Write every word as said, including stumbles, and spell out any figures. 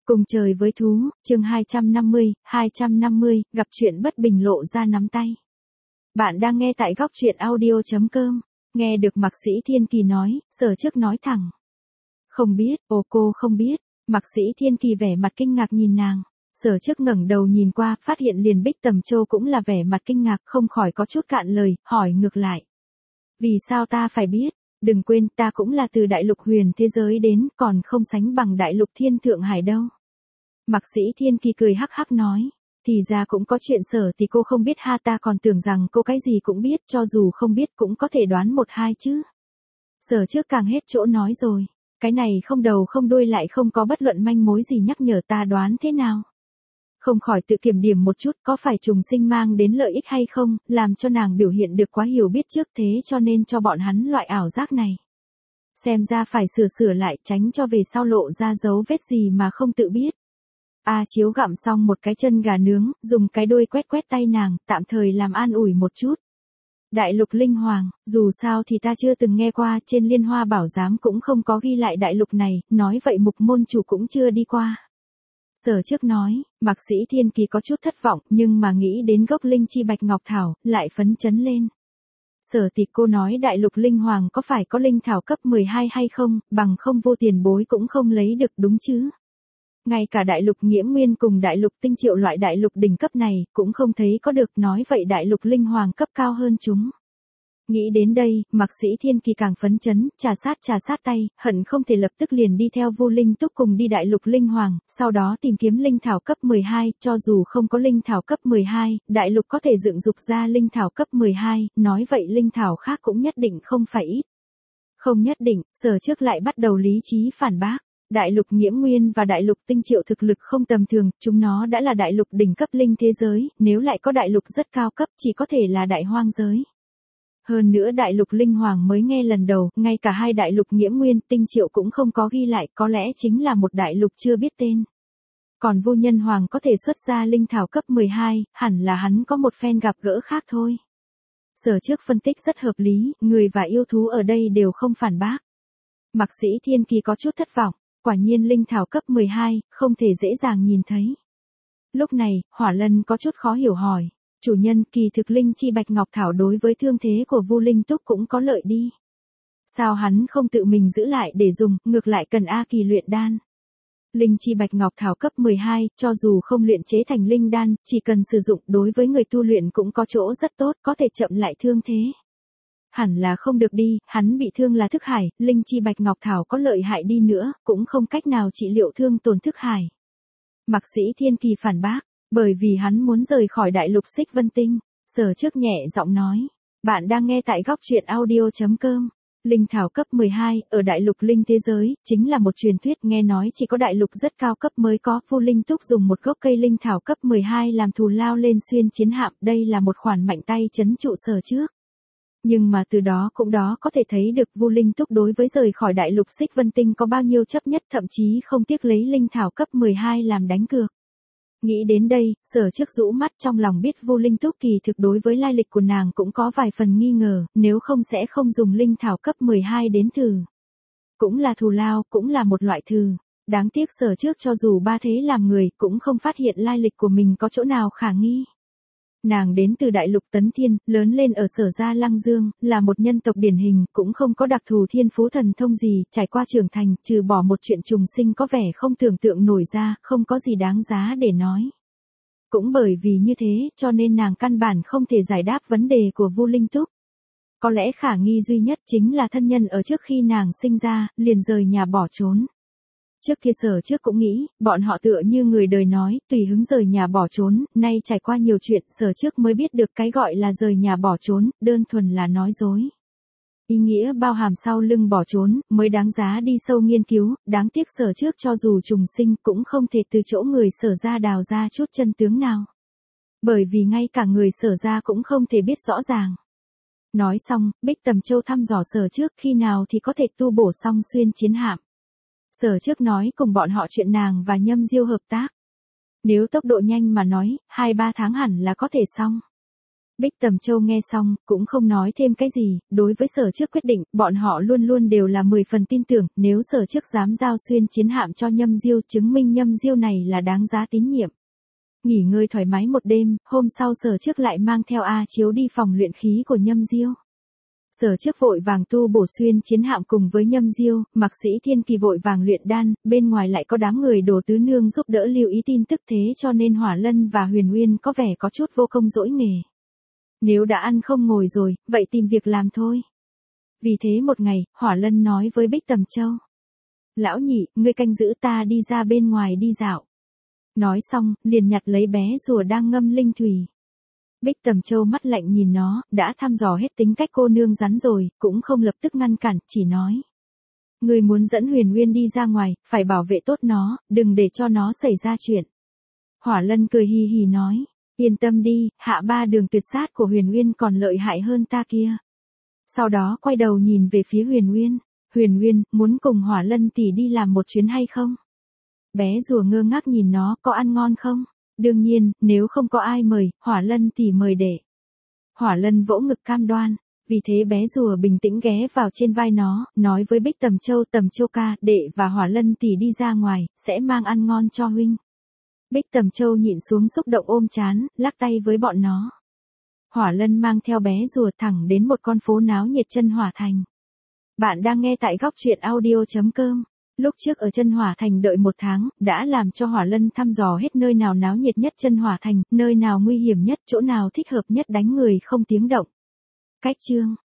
Cùng trời với thú, chương hai trăm năm mươi, hai trăm năm mươi, gặp chuyện bất bình lộ ra nắm tay. Bạn đang nghe tại góc truyện audio chấm com, nghe được Mạc Sĩ Thiên Kỳ nói, Sở Trước nói thẳng. Không biết, ồ cô không biết, Mạc Sĩ Thiên Kỳ vẻ mặt kinh ngạc nhìn nàng. Sở Trước ngẩng đầu nhìn qua, phát hiện liền Bích Tầm Châu cũng là vẻ mặt kinh ngạc, không khỏi có chút cạn lời, hỏi ngược lại. Vì sao ta phải biết? Đừng quên ta cũng là từ đại lục huyền thế giới đến, còn không sánh bằng đại lục thiên thượng hải đâu. Mạc Sĩ Thiên Kỳ cười hắc hắc nói, thì ra cũng có chuyện Sở thì cô không biết ha, ta còn tưởng rằng cô cái gì cũng biết, cho dù không biết cũng có thể đoán một hai chứ. Sở Trước càng hết chỗ nói rồi, cái này không đầu không đuôi lại không có bất luận manh mối gì nhắc nhở ta đoán thế nào. Không khỏi tự kiểm điểm một chút, có phải trùng sinh mang đến lợi ích hay không, làm cho nàng biểu hiện được quá hiểu biết trước thế cho nên cho bọn hắn loại ảo giác này. Xem ra phải sửa sửa lại, tránh cho về sau lộ ra dấu vết gì mà không tự biết. A Chiếu gặm xong một cái chân gà nướng, dùng cái đuôi quét quét tay nàng, tạm thời làm an ủi một chút. Đại lục linh hoàng, dù sao thì ta chưa từng nghe qua, trên Liên Hoa Bảo Giám cũng không có ghi lại đại lục này, nói vậy Mục môn chủ cũng chưa đi qua. Sở Trước nói, Mạc Sĩ Thiên Kỳ có chút thất vọng, nhưng mà nghĩ đến gốc linh chi bạch ngọc thảo, lại phấn chấn lên. Sở tỷ cô nói đại lục linh hoàng có phải có linh thảo cấp mười hai hay không, bằng không vô tiền bối cũng không lấy được đúng chứ. Ngay cả đại lục nghiễm nguyên cùng đại lục tinh triệu loại đại lục đỉnh cấp này, cũng không thấy có được, nói vậy đại lục linh hoàng cấp cao hơn chúng. Nghĩ đến đây, Mạc Sĩ Thiên Kỳ càng phấn chấn, trà sát trà sát tay, hận không thể lập tức liền đi theo Vu Linh Túc cùng đi đại lục linh hoàng, sau đó tìm kiếm linh thảo cấp mười hai, cho dù không có linh thảo cấp mười hai, đại lục có thể dựng dục ra linh thảo cấp mười hai, nói vậy linh thảo khác cũng nhất định không phải ít. Không nhất định, Sở Trước lại bắt đầu lý trí phản bác. Đại lục nghiễm nguyên và đại lục tinh triệu thực lực không tầm thường, chúng nó đã là đại lục đỉnh cấp linh thế giới, nếu lại có đại lục rất cao cấp chỉ có thể là đại hoang giới. Hơn nữa đại lục linh hoàng mới nghe lần đầu, ngay cả hai đại lục nghiễm nguyên, tinh triệu cũng không có ghi lại, có lẽ chính là một đại lục chưa biết tên. Còn Vô Nhân Hoàng có thể xuất ra linh thảo cấp mười hai, hẳn là hắn có một phen gặp gỡ khác thôi. Sở Trước phân tích rất hợp lý, người và yêu thú ở đây đều không phản bác. Mạc Sĩ Thiên Kỳ có chút thất vọng, quả nhiên linh thảo cấp mười hai, không thể dễ dàng nhìn thấy. Lúc này, Hỏa Lân có chút khó hiểu hỏi. Chủ nhân, kỳ thực linh chi bạch ngọc thảo đối với thương thế của Vu Linh Túc cũng có lợi đi. Sao hắn không tự mình giữ lại để dùng, ngược lại cần A Kỳ luyện đan. Linh chi bạch ngọc thảo cấp mười hai, cho dù không luyện chế thành linh đan, chỉ cần sử dụng đối với người tu luyện cũng có chỗ rất tốt, có thể chậm lại thương thế. Hẳn là không được đi, hắn bị thương là thức hải, linh chi bạch ngọc thảo có lợi hại đi nữa, cũng không cách nào trị liệu thương tổn thức hải. Mạc Sĩ Thiên Kỳ phản bác. Bởi vì hắn muốn rời khỏi đại lục Xích Vân Tinh, Sở Trước nhẹ giọng nói. Bạn đang nghe tại góc truyện audio chấm com. Linh thảo cấp mười hai, ở đại lục linh thế giới, chính là một truyền thuyết, nghe nói chỉ có đại lục rất cao cấp mới có. Vu Linh Túc dùng một gốc cây linh thảo cấp mười hai làm thù lao lên xuyên chiến hạm, đây là một khoản mạnh tay trấn trụ Sở Trước. Nhưng mà từ đó cũng đó có thể thấy được Vu Linh Túc đối với rời khỏi đại lục Xích Vân Tinh có bao nhiêu chấp nhất, thậm chí không tiếc lấy linh thảo cấp mười hai làm đánh cược. Nghĩ đến đây, Sở Trước rũ mắt, trong lòng biết Vu Linh Túc kỳ thực đối với lai lịch của nàng cũng có vài phần nghi ngờ, nếu không sẽ không dùng linh thảo cấp mười hai đến thử. Cũng là thù lao, cũng là một loại thử. Đáng tiếc Sở Trước cho dù ba thế làm người, cũng không phát hiện lai lịch của mình có chỗ nào khả nghi. Nàng đến từ đại lục Tấn Thiên, lớn lên ở Sở Gia Lăng Dương, là một nhân tộc điển hình, cũng không có đặc thù thiên phú thần thông gì, trải qua trưởng thành, trừ bỏ một chuyện trùng sinh có vẻ không tưởng tượng nổi ra, không có gì đáng giá để nói. Cũng bởi vì như thế, cho nên nàng căn bản không thể giải đáp vấn đề của Vu Linh Túc. Có lẽ khả nghi duy nhất chính là thân nhân ở trước khi nàng sinh ra, liền rời nhà bỏ trốn. Trước kia Sở Trước cũng nghĩ, bọn họ tựa như người đời nói, tùy hứng rời nhà bỏ trốn, nay trải qua nhiều chuyện, Sở Trước mới biết được cái gọi là rời nhà bỏ trốn, đơn thuần là nói dối. Ý nghĩa bao hàm sau lưng bỏ trốn, mới đáng giá đi sâu nghiên cứu, đáng tiếc Sở Trước cho dù trùng sinh cũng không thể từ chỗ người Sở Gia đào ra chút chân tướng nào. Bởi vì ngay cả người Sở Gia cũng không thể biết rõ ràng. Nói xong, Bích Tầm Châu thăm dò Sở Trước khi nào thì có thể tu bổ xong xuyên chiến hạm. Sở Trước nói cùng bọn họ chuyện nàng và Nhâm Diêu hợp tác. Nếu tốc độ nhanh mà nói, hai ba tháng hẳn là có thể xong. Bích Tầm Châu nghe xong, cũng không nói thêm cái gì, đối với Sở Trước quyết định, bọn họ luôn luôn đều là mười phần tin tưởng, nếu Sở Trước dám giao xuyên chiến hạm cho Nhâm Diêu, chứng minh Nhâm Diêu này là đáng giá tín nhiệm. Nghỉ ngơi thoải mái một đêm, hôm sau Sở Trước lại mang theo A Chiếu đi phòng luyện khí của Nhâm Diêu. Sở Trước vội vàng tu bổ xuyên chiến hạm cùng với Nhâm Diêu, Mạc Sĩ Thiên Kỳ vội vàng luyện đan, bên ngoài lại có đám người Đồ Tứ Nương giúp đỡ lưu ý tin tức, thế cho nên Hỏa Lân và Huyền Uyên có vẻ có chút vô công dỗi nghề. Nếu đã ăn không ngồi rồi, vậy tìm việc làm thôi. Vì thế một ngày, Hỏa Lân nói với Bích Tầm Châu. Lão nhị, ngươi canh giữ ta đi ra bên ngoài đi dạo. Nói xong, liền nhặt lấy bé rùa đang ngâm linh thủy. Bích Tầm Châu mắt lạnh nhìn nó, đã thăm dò hết tính cách cô nương rắn rồi, cũng không lập tức ngăn cản, chỉ nói. Ngươi muốn dẫn Huyền Uyên đi ra ngoài, phải bảo vệ tốt nó, đừng để cho nó xảy ra chuyện. Hỏa Lân cười hì hì nói. Yên tâm đi, hạ ba đường tuyệt sát của Huyền Uyên còn lợi hại hơn ta kia. Sau đó quay đầu nhìn về phía Huyền Uyên. Huyền Uyên, muốn cùng Hỏa Lân tỷ đi làm một chuyến hay không? Bé rùa ngơ ngác nhìn nó, có ăn ngon không? Đương nhiên, nếu không có ai mời, Hỏa Lân tỷ mời để. Hỏa Lân vỗ ngực cam đoan. Vì thế bé rùa bình tĩnh ghé vào trên vai nó, nói với Bích Tầm Châu, Tầm Châu ca, đệ và Hỏa Lân tỷ đi ra ngoài, sẽ mang ăn ngon cho huynh. Bích Tầm Châu nhịn xuống xúc động ôm chán, lắc tay với bọn nó. Hỏa Lân mang theo bé rùa thẳng đến một con phố náo nhiệt Chân Hỏa Thành. Bạn đang nghe tại góc truyện audio chấm com. Lúc trước ở Chân Hỏa Thành đợi một tháng, đã làm cho Hỏa Lân thăm dò hết nơi nào náo nhiệt nhất Chân Hỏa Thành, nơi nào nguy hiểm nhất, chỗ nào thích hợp nhất đánh người không tiếng động. Cách chương